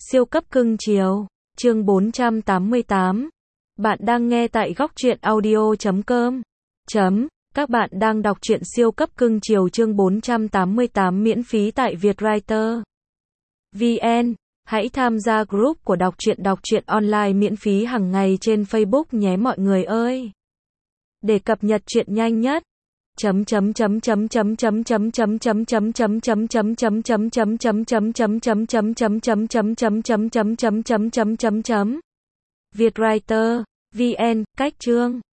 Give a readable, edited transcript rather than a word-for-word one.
Siêu cấp cưng chiều, chương 488. Bạn đang nghe tại góc truyện audio.com. Các bạn đang đọc truyện siêu cấp cưng chiều chương 488 miễn phí tại Vietwriter VN. Hãy tham gia group của đọc truyện online miễn phí hàng ngày trên Facebook nhé mọi người ơi. Để cập nhật truyện nhanh nhất. Vietwriter VN. Cách chương